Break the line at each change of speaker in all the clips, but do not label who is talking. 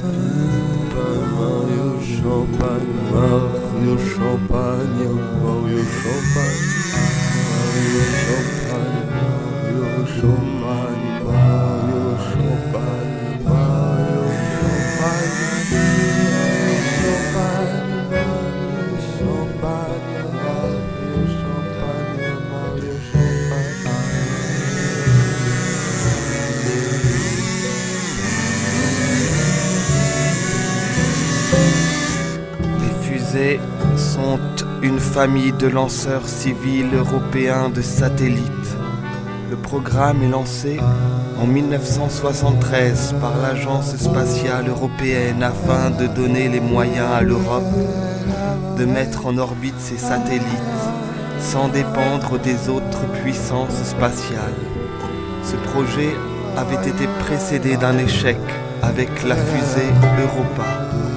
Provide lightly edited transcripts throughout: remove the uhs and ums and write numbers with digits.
Mario Champagne, Mario Champagne, Mario Champagne, Mario Champagne, Mario Champagne, Mario Champagne, Mario
sont une famille de lanceurs civils européens de satellites. Le programme est lancé en 1973 par l'Agence spatiale européenne afin de donner les moyens à l'Europe de mettre en orbite ses satellites sans dépendre des autres puissances spatiales. Ce projet avait été précédé d'un échec avec la fusée Europa.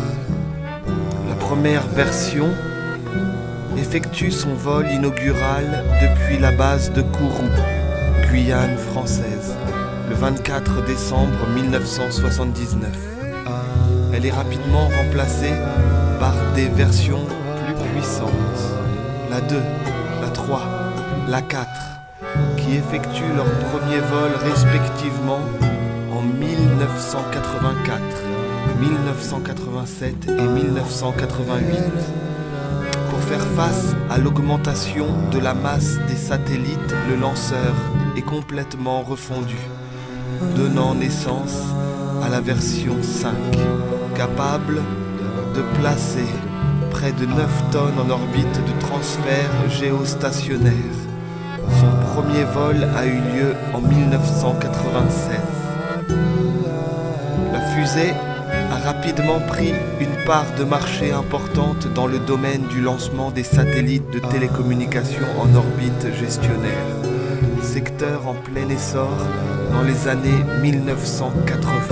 La première version effectue son vol inaugural depuis la base de Kourou, Guyane française, le 24 décembre 1979. Elle est rapidement remplacée par des versions plus puissantes, la 2, la 3, la 4, qui effectuent leur premier vol respectivement en 1984, 1987 et 1988. Pour faire face à l'augmentation de la masse des satellites, le lanceur est complètement refondu, donnant naissance à la version 5, capable de placer près de 9 tonnes en orbite de transfert géostationnaire. Son premier vol a eu lieu en 1996. La fusée a rapidement pris une part de marché importante dans le domaine du lancement des satellites de télécommunications en orbite gestionnaire, secteur en plein essor dans les années 1980.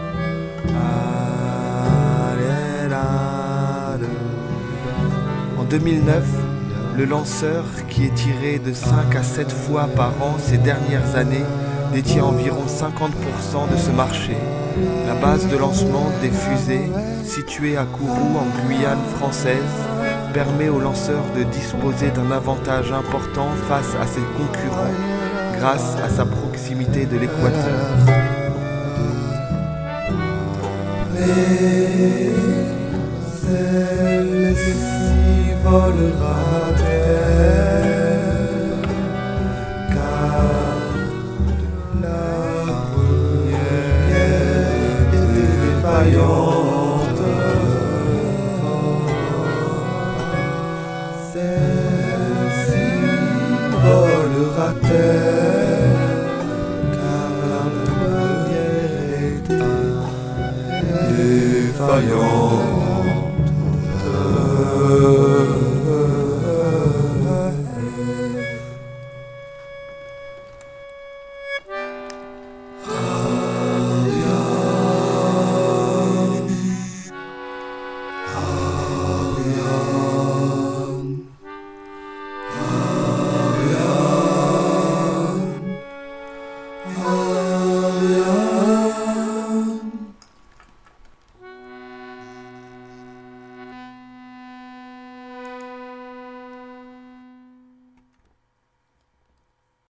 En 2009, le lanceur, qui est tiré de 5 à 7 fois par an ces dernières années, détient environ 50% de ce marché. La base de lancement des fusées, située à Kourou en Guyane française, permet aux lanceurs de disposer d'un avantage important face à ses concurrents grâce à sa proximité de l'équateur.
Celle-ci volera terre, car la première est défaillante. Celle-ci volera terre, car la première est défaillante.